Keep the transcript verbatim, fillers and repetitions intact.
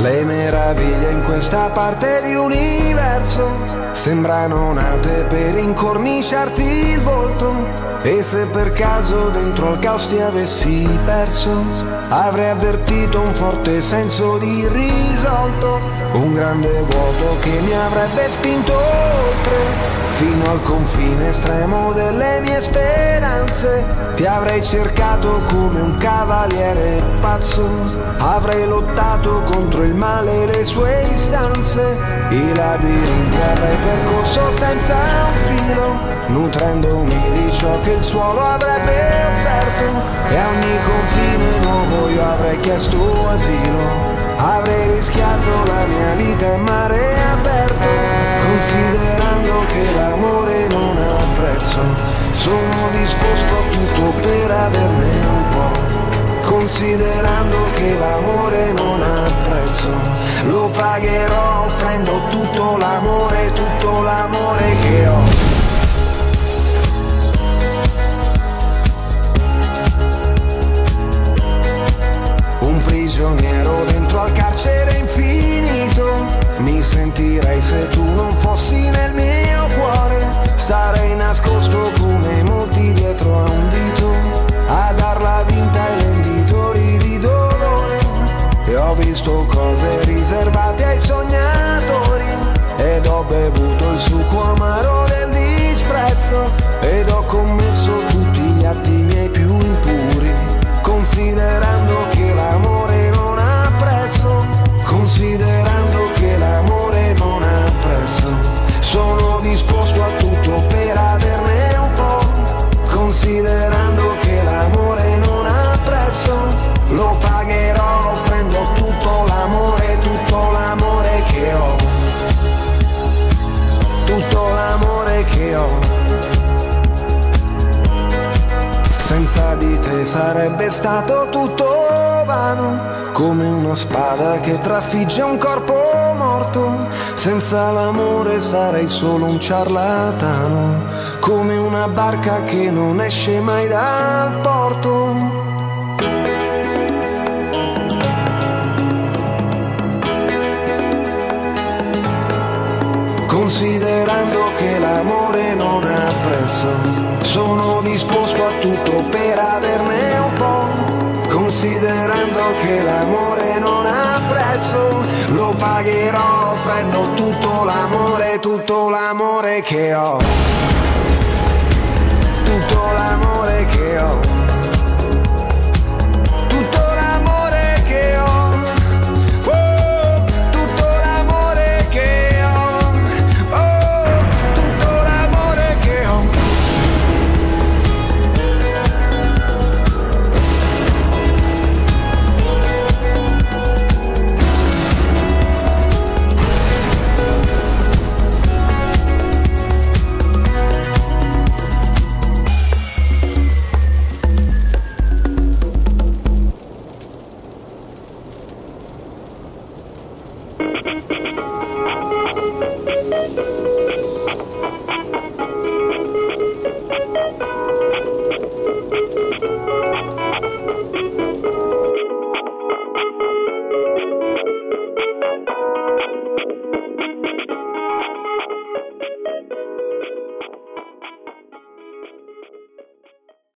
Le meraviglie in questa parte di universo sembrano nate per incorniciarti il volto. E se per caso dentro al caos ti avessi perso, avrei avvertito un forte senso di risolto, un grande vuoto che mi avrebbe spinto oltre, fino al confine estremo delle mie speranze. Ti avrei cercato come un cavaliere pazzo, avrei lottato contro il male e le sue istanze. I labirinti avrei percorso senza un filo, nutrendomi di ciò che il suolo avrebbe offerto, e a ogni confine nuovo io avrei chiesto asilo. Avrei rischiato la mia vita in mare aperto, considerando che l'amore non ha prezzo. Sono disposto a tutto per averne un po', considerando che l'amore non ha prezzo. Lo pagherò offrendo tutto l'amore, tutto l'amore che ho. Prigioniero dentro al carcere infinito, mi sentirei se tu non fossi nel mio cuore. Starei nascosto come molti dietro a un dito, a darla vinta ai venditori di dolore. E ho visto cose riservate ai sognatori, ed ho bevuto il succo amaro del disprezzo, ed ho commesso tutti gli atti miei più impuri, considerando che l'amore non ha prezzo, considerando che l'amore non ha prezzo. Sono disposto a tutto per averne un po', considerando che l'amore non ha prezzo. Lo pagherò offrendo tutto l'amore, tutto l'amore che ho, tutto l'amore che ho. Senza di te sarebbe stato tutto vano, come una spada che trafigge un corpo morto. Senza l'amore sarei solo un ciarlatano, come una barca che non esce mai dal porto. Considerando che l'amore non ha prezzo, sono disposto a tutto per averne un po', considerando che l'amore non ha prezzo. Lo pagherò offrendo tutto l'amore, tutto l'amore che ho, tutto l'amore che ho, tutto l'amore che ho, oh, tutto l'amore che ho, oh, tutto l'amore che ho.